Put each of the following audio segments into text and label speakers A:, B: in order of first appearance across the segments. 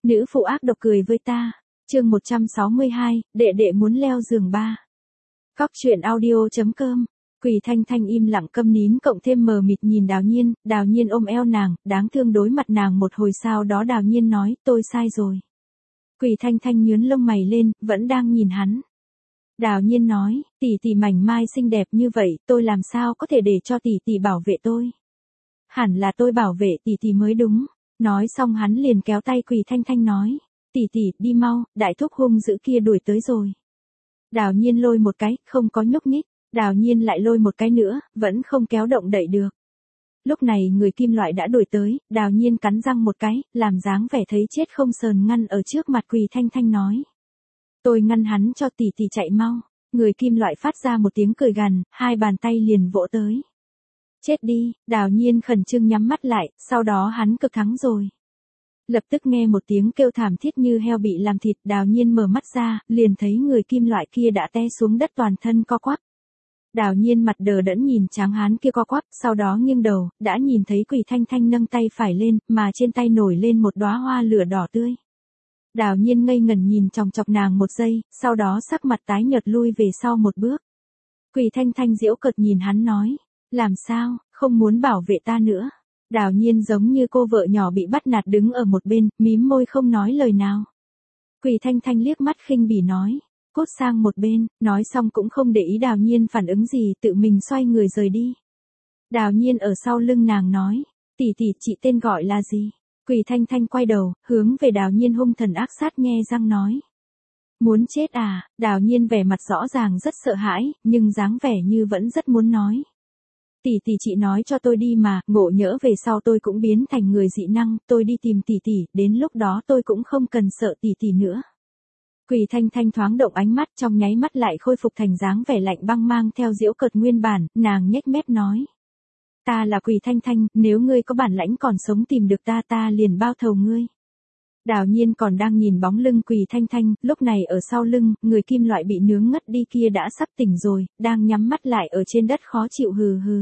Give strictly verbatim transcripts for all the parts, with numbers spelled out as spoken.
A: Nữ phụ ác độc cười với ta. Chương một trăm sáu mươi hai, đệ đệ muốn leo giường ba. Cóc truyện audio chấm com. Quỷ Thanh Thanh im lặng câm nín cộng thêm mờ mịt nhìn Đào Nhiên, Đào Nhiên ôm eo nàng, đáng thương đối mặt nàng một hồi sau đó Đào Nhiên nói, tôi sai rồi. Quỷ Thanh Thanh nhướng lông mày lên, vẫn đang nhìn hắn. Đào Nhiên nói, tỷ tỷ mảnh mai xinh đẹp như vậy, tôi làm sao có thể để cho tỷ tỷ bảo vệ tôi. Hẳn là tôi bảo vệ tỷ tỷ mới đúng. Nói xong hắn liền kéo tay Quỷ Thanh Thanh nói, tỷ tỷ, đi mau, đại thúc hung dữ kia đuổi tới rồi. Đào Nhiên lôi một cái, không có nhúc nhích. Đào Nhiên lại lôi một cái nữa, vẫn không kéo động đậy được. Lúc này người kim loại đã đuổi tới, Đào Nhiên cắn răng một cái, làm dáng vẻ thấy chết không sờn ngăn ở trước mặt Quỷ Thanh Thanh nói. Tôi ngăn hắn cho tỷ tỷ chạy mau. Người kim loại phát ra một tiếng cười gằn, hai bàn tay liền vỗ tới. Chết đi, Đào Nhiên khẩn trương nhắm mắt lại, sau đó hắn cực thắng rồi. Lập tức nghe một tiếng kêu thảm thiết như heo bị làm thịt, Đào Nhiên mở mắt ra, liền thấy người kim loại kia đã té xuống đất toàn thân co quắp. Đào Nhiên mặt đờ đẫn nhìn tráng hán kia co quắp, sau đó nghiêng đầu, đã nhìn thấy Quỷ Thanh Thanh nâng tay phải lên, mà trên tay nổi lên một đóa hoa lửa đỏ tươi. Đào Nhiên ngây ngẩn nhìn chòng chọc nàng một giây, sau đó sắc mặt tái nhợt lui về sau một bước. Quỷ Thanh Thanh giễu cợt nhìn hắn nói, làm sao, không muốn bảo vệ ta nữa. Đào Nhiên giống như cô vợ nhỏ bị bắt nạt đứng ở một bên, mím môi không nói lời nào. Quỷ Thanh Thanh liếc mắt khinh bỉ nói, cút sang một bên, nói xong cũng không để ý Đào Nhiên phản ứng gì, tự mình xoay người rời đi. Đào Nhiên ở sau lưng nàng nói, tỷ tỷ, chị tên gọi là gì? Quỷ Thanh Thanh quay đầu, hướng về Đào Nhiên hung thần ác sát nhe răng nói. Muốn chết à? Đào Nhiên vẻ mặt rõ ràng rất sợ hãi, nhưng dáng vẻ như vẫn rất muốn nói. Tỷ tỷ, chị nói cho tôi đi mà, ngộ nhỡ về sau tôi cũng biến thành người dị năng, tôi đi tìm tỷ tỷ, đến lúc đó tôi cũng không cần sợ tỷ tỷ nữa. Quỷ Thanh Thanh thoáng động ánh mắt, trong nháy mắt lại khôi phục thành dáng vẻ lạnh băng mang theo giễu cợt nguyên bản, nàng nhếch mép nói. Ta là Quỷ Thanh Thanh, nếu ngươi có bản lãnh còn sống tìm được ta ta liền bao thầu ngươi. Đào Nhiên còn đang nhìn bóng lưng Quỷ Thanh Thanh, lúc này ở sau lưng, người kim loại bị nướng ngất đi kia đã sắp tỉnh rồi, đang nhắm mắt lại ở trên đất khó chịu hừ hừ.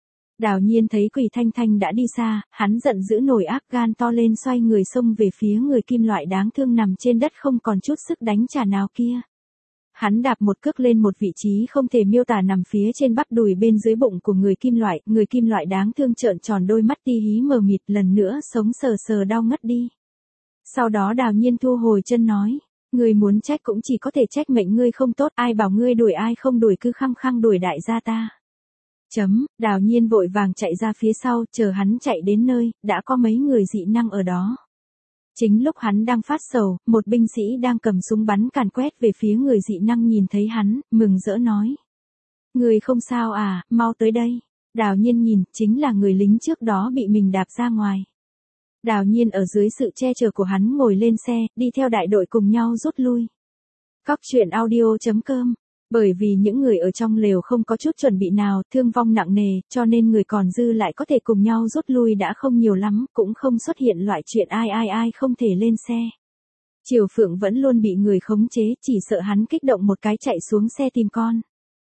A: Đào Nhiên thấy Quỷ Thanh Thanh đã đi xa, hắn giận dữ nổi ác gan to lên xoay người xông về phía người kim loại đáng thương nằm trên đất không còn chút sức đánh trả nào kia. Hắn đạp một cước lên một vị trí không thể miêu tả nằm phía trên bắp đùi bên dưới bụng của người kim loại, người kim loại đáng thương trợn tròn đôi mắt ti hí mờ mịt lần nữa sống sờ sờ đau ngất đi. Sau đó Đào Nhiên thu hồi chân nói, ngươi muốn trách cũng chỉ có thể trách mệnh ngươi không tốt, ai bảo ngươi đuổi ai không đuổi cứ khăng khăng đuổi đại gia ta. Chấm, Đào Nhiên vội vàng chạy ra phía sau, chờ hắn chạy đến nơi, đã có mấy người dị năng ở đó. Chính lúc hắn đang phát sầu, một binh sĩ đang cầm súng bắn càn quét về phía người dị năng nhìn thấy hắn, mừng rỡ nói. Người không sao à, mau tới đây. Đào Nhiên nhìn, chính là người lính trước đó bị mình đạp ra ngoài. Đào Nhiên ở dưới sự che chở của hắn ngồi lên xe, đi theo đại đội cùng nhau rút lui. Cóc truyện audio chấm com. Bởi vì những người ở trong lều không có chút chuẩn bị nào, thương vong nặng nề, cho nên người còn dư lại có thể cùng nhau rút lui đã không nhiều lắm, cũng không xuất hiện loại chuyện ai ai ai không thể lên xe. Triều Phượng vẫn luôn bị người khống chế, chỉ sợ hắn kích động một cái chạy xuống xe tìm con.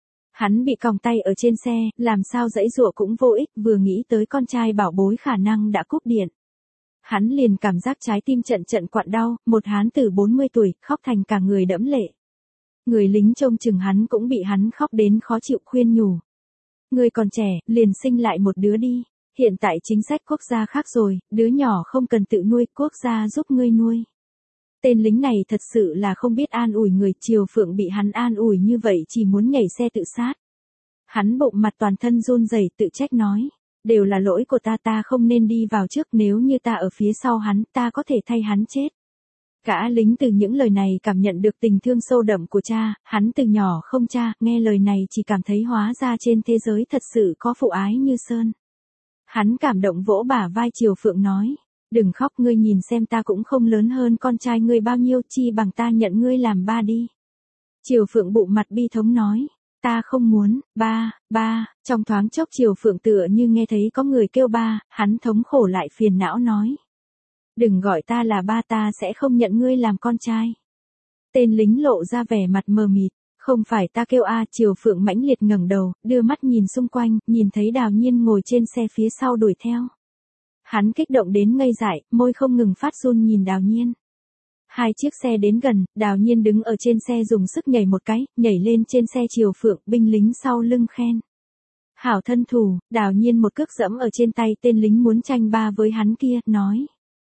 A: Hắn bị còng tay ở trên xe, làm sao giãy giụa cũng vô ích, vừa nghĩ tới con trai bảo bối khả năng đã cúp điện. Hắn liền cảm giác trái tim trận trận quặn đau, một hán tử bốn mươi tuổi, khóc thành cả người đẫm lệ. Người lính trông chừng hắn cũng bị hắn khóc đến khó chịu khuyên nhủ. Người còn trẻ, liền sinh lại một đứa đi. Hiện tại chính sách quốc gia khác rồi, đứa nhỏ không cần tự nuôi, quốc gia giúp ngươi nuôi. Tên lính này thật sự là không biết an ủi người, Triều Phượng bị hắn an ủi như vậy chỉ muốn nhảy xe tự sát. Hắn bụng mặt toàn thân run rẩy tự trách nói. Đều là lỗi của ta, ta không nên đi vào trước, nếu như ta ở phía sau hắn, ta có thể thay hắn chết. Cả lính từ những lời này cảm nhận được tình thương sâu đậm của cha, hắn từ nhỏ không cha, nghe lời này chỉ cảm thấy hóa ra trên thế giới thật sự có phụ ái như sơn. Hắn cảm động vỗ bả vai Triều Phượng nói, đừng khóc, ngươi nhìn xem ta cũng không lớn hơn con trai ngươi bao nhiêu, chi bằng ta nhận ngươi làm ba đi. Triều Phượng bụng mặt bi thống nói, ta không muốn, ba, ba, trong thoáng chốc Triều Phượng tựa như nghe thấy có người kêu ba, hắn thống khổ lại phiền não nói. Đừng gọi ta là ba, ta sẽ không nhận ngươi làm con trai. Tên lính lộ ra vẻ mặt mờ mịt, không phải ta kêu a. Triều Phượng mãnh liệt ngẩng đầu, đưa mắt nhìn xung quanh, nhìn thấy Đào Nhiên ngồi trên xe phía sau đuổi theo. Hắn kích động đến ngây dại, môi không ngừng phát run nhìn Đào Nhiên. Hai chiếc xe đến gần, Đào Nhiên đứng ở trên xe dùng sức nhảy một cái, nhảy lên trên xe Triều Phượng, binh lính sau lưng khen. Hảo thân thủ, Đào Nhiên một cước dẫm ở trên tay tên lính muốn tranh ba với hắn kia, nói.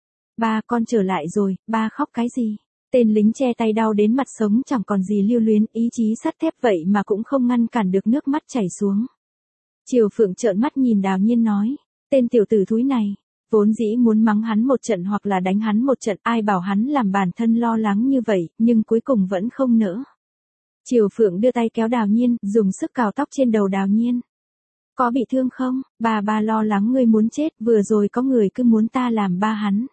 A: Ba con trở lại rồi, ba khóc cái gì? Tên lính che tay đau đến mặt sống chẳng còn gì lưu luyến, ý chí sắt thép vậy mà cũng không ngăn cản được nước mắt chảy xuống. Triều Phượng trợn mắt nhìn Đào Nhiên nói, tên tiểu tử thúi này, vốn dĩ muốn mắng hắn một trận hoặc là đánh hắn một trận, ai bảo hắn làm bản thân lo lắng như vậy, nhưng cuối cùng vẫn không nỡ. Triều Phượng đưa tay kéo Đào Nhiên, dùng sức cào tóc trên đầu Đào Nhiên. Có bị thương không? Bà bà lo lắng ngươi muốn chết, vừa rồi có người cứ muốn ta làm ba hắn.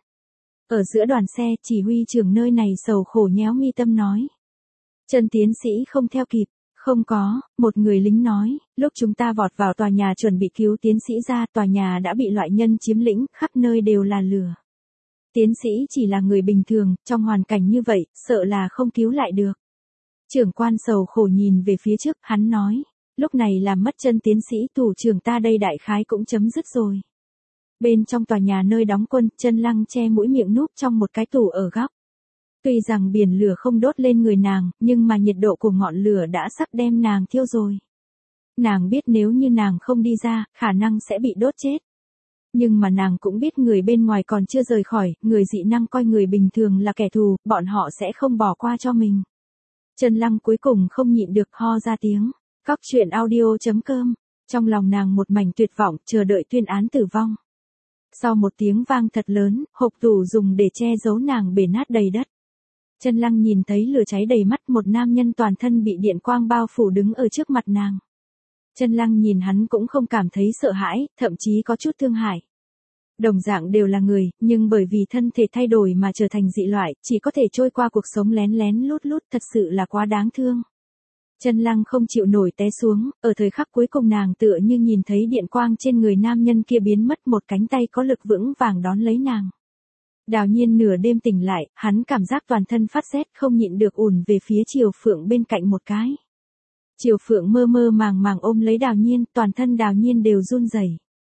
A: Ở giữa đoàn xe, chỉ huy trưởng nơi này sầu khổ nhéo mi tâm nói. Trần tiến sĩ không theo kịp. Không có, một người lính nói, lúc chúng ta vọt vào tòa nhà chuẩn bị cứu tiến sĩ ra, tòa nhà đã bị loại nhân chiếm lĩnh, khắp nơi đều là lửa. Tiến sĩ chỉ là người bình thường, trong hoàn cảnh như vậy, sợ là không cứu lại được. Trưởng quan sầu khổ nhìn về phía trước, hắn nói, lúc này làm mất chân tiến sĩ, thủ trưởng ta đây đại khái cũng chấm dứt rồi. Bên trong tòa nhà nơi đóng quân, Chân Lăng che mũi miệng núp trong một cái tủ ở góc. Tuy rằng biển lửa không đốt lên người nàng, nhưng mà nhiệt độ của ngọn lửa đã sắp đem nàng thiêu rồi. Nàng biết nếu như nàng không đi ra, khả năng sẽ bị đốt chết. Nhưng mà nàng cũng biết người bên ngoài còn chưa rời khỏi, người dị năng coi người bình thường là kẻ thù, bọn họ sẽ không bỏ qua cho mình. Chân Lăng cuối cùng không nhịn được ho ra tiếng. Cóc truyện audio chấm com. Trong lòng nàng một mảnh tuyệt vọng, chờ đợi tuyên án tử vong. Sau một tiếng vang thật lớn, hộp tủ dùng để che giấu nàng bể nát đầy đất. Chân Lăng nhìn thấy lửa cháy đầy mắt, một nam nhân toàn thân bị điện quang bao phủ đứng ở trước mặt nàng. Chân Lăng nhìn hắn cũng không cảm thấy sợ hãi, thậm chí có chút thương hại. Đồng dạng đều là người, nhưng bởi vì thân thể thay đổi mà trở thành dị loại, chỉ có thể trôi qua cuộc sống lén lén lút lút, thật sự là quá đáng thương. Chân Lăng không chịu nổi té xuống, ở thời khắc cuối cùng nàng tựa như nhìn thấy điện quang trên người nam nhân kia biến mất, một cánh tay có lực vững vàng đón lấy nàng. Đào Nhiên nửa đêm tỉnh lại, hắn cảm giác toàn thân phát rét, không nhịn được ùn về phía Triều Phượng bên cạnh một cái. Triều Phượng mơ mơ màng màng ôm lấy Đào Nhiên, toàn thân Đào Nhiên đều run rẩy.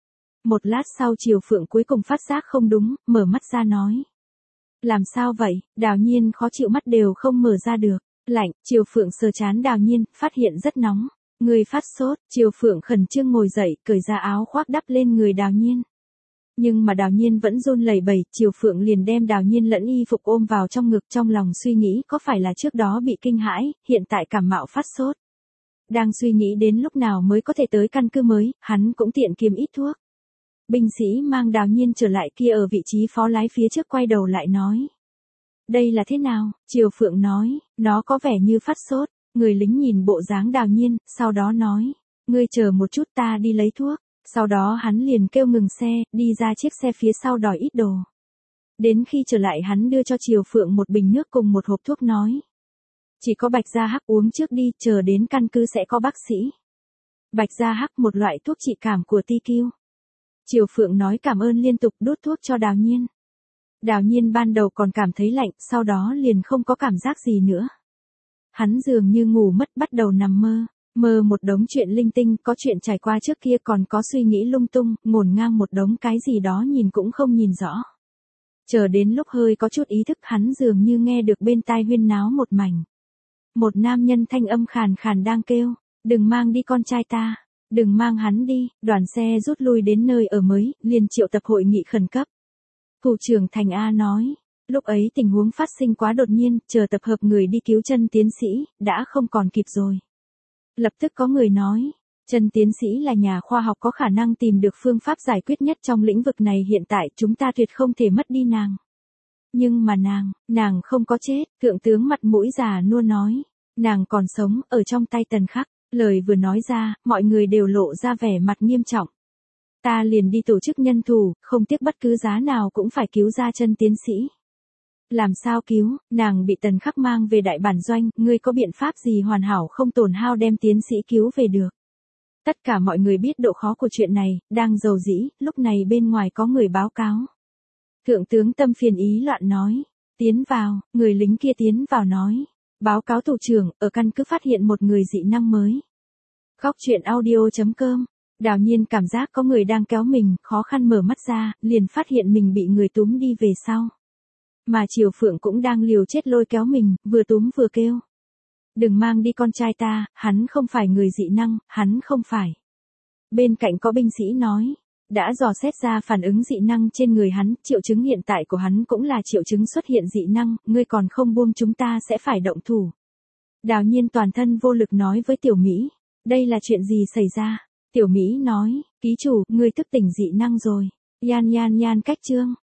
A: Một lát sau Triều Phượng cuối cùng phát giác không đúng, mở mắt ra nói. Làm sao vậy? Đào Nhiên khó chịu, mắt đều không mở ra được. Lạnh, Triều Phượng sờ trán Đào Nhiên, phát hiện rất nóng. Người phát sốt, Triều Phượng khẩn trương ngồi dậy, cởi ra áo khoác đắp lên người Đào Nhiên. Nhưng mà Đào Nhiên vẫn run lẩy bẩy, Triều Phượng liền đem Đào Nhiên lẫn y phục ôm vào trong ngực, trong lòng suy nghĩ có phải là trước đó bị kinh hãi, hiện tại cảm mạo phát sốt. Đang suy nghĩ đến lúc nào mới có thể tới căn cứ mới, hắn cũng tiện kiếm ít thuốc. Binh sĩ mang Đào Nhiên trở lại kia ở vị trí phó lái phía trước quay đầu lại nói. Đây là thế nào? Triều Phượng nói, nó có vẻ như phát sốt. Người lính nhìn bộ dáng Đào Nhiên, sau đó nói, ngươi chờ một chút ta đi lấy thuốc. Sau đó hắn liền kêu ngừng xe, đi ra chiếc xe phía sau đòi ít đồ. Đến khi trở lại hắn đưa cho Triều Phượng một bình nước cùng một hộp thuốc nói. Chỉ có Bạch Gia Hắc uống trước đi, chờ đến căn cứ sẽ có bác sĩ. Bạch Gia Hắc một loại thuốc trị cảm của ti kiu. Triều Phượng nói cảm ơn liên tục đút thuốc cho Đào Nhiên. Đào Nhiên ban đầu còn cảm thấy lạnh, sau đó liền không có cảm giác gì nữa. Hắn dường như ngủ mất, bắt đầu nằm mơ. Mơ một đống chuyện linh tinh, có chuyện trải qua trước kia, còn có suy nghĩ lung tung, ngổn ngang một đống cái gì đó nhìn cũng không nhìn rõ. Chờ đến lúc hơi có chút ý thức, hắn dường như nghe được bên tai huyên náo một mảnh. Một nam nhân thanh âm khàn khàn đang kêu, đừng mang đi con trai ta, đừng mang hắn đi. Đoàn xe rút lui đến nơi ở mới, liền triệu tập hội nghị khẩn cấp. Thủ trưởng Thành A nói, lúc ấy tình huống phát sinh quá đột nhiên, chờ tập hợp người đi cứu chân tiến sĩ, đã không còn kịp rồi. Lập tức có người nói, Chân tiến sĩ là nhà khoa học có khả năng tìm được phương pháp giải quyết nhất trong lĩnh vực này, hiện tại chúng ta tuyệt không thể mất đi nàng. Nhưng mà nàng, nàng không có chết, thượng tướng mặt mũi già nua nói, nàng còn sống, ở trong tay Tần Khắc. Lời vừa nói ra, mọi người đều lộ ra vẻ mặt nghiêm trọng. Ta liền đi tổ chức nhân thủ, không tiếc bất cứ giá nào cũng phải cứu ra Chân tiến sĩ. Làm sao cứu, nàng bị Tần Khắc mang về đại bản doanh, ngươi có biện pháp gì hoàn hảo không tổn hao đem tiến sĩ cứu về được. Tất cả mọi người biết độ khó của chuyện này, đang rầu rĩ, lúc này bên ngoài có người báo cáo. Thượng tướng Tâm phiền ý loạn nói, tiến vào, người lính kia tiến vào nói, báo cáo thủ trưởng, ở căn cứ phát hiện một người dị năng mới. Cóc truyện audio chấm com. Đào Nhiên cảm giác có người đang kéo mình, khó khăn mở mắt ra, liền phát hiện mình bị người túm đi về sau. Mà Triều Phượng cũng đang liều chết lôi kéo mình, vừa túm vừa kêu. Đừng mang đi con trai ta, hắn không phải người dị năng, hắn không phải. Bên cạnh có binh sĩ nói. Đã dò xét ra phản ứng dị năng trên người hắn, triệu chứng hiện tại của hắn cũng là triệu chứng xuất hiện dị năng, ngươi còn không buông chúng ta sẽ phải động thủ. Đào Nhiên toàn thân vô lực nói với Tiểu Mỹ, đây là chuyện gì xảy ra? Tiểu Mỹ nói, ký chủ, ngươi thức tỉnh dị năng rồi. Yan yan yan cách chương.